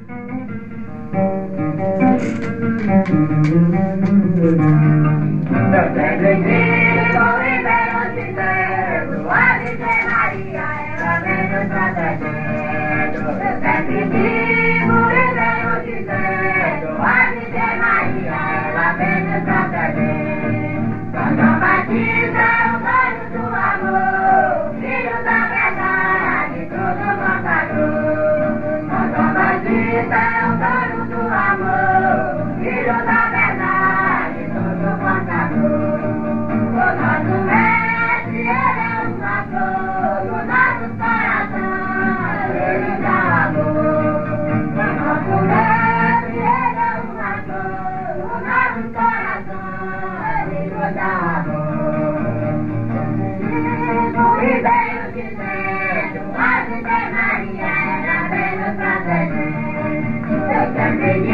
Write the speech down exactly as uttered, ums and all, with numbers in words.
Eu sempre digo e venho dizendo, a Virgem Maria, ela vem nos protegendo. Eu sempre digo e venho dizendo, a Virgem Maria, ela vem nos protegendo. São João Batista é o dono do amor, filho da verdade, tudo contador. São João Batista é o dono do amor, filho da verdade, tudo contador. O nosso mestre, ele é um ator, no nosso coração, ele dá amor. O nosso mestre, ele é um ator, no nosso coração, ele dá amor. E venho dizendo, a Virgem Maria, ela vem nos proteger. Eu sempre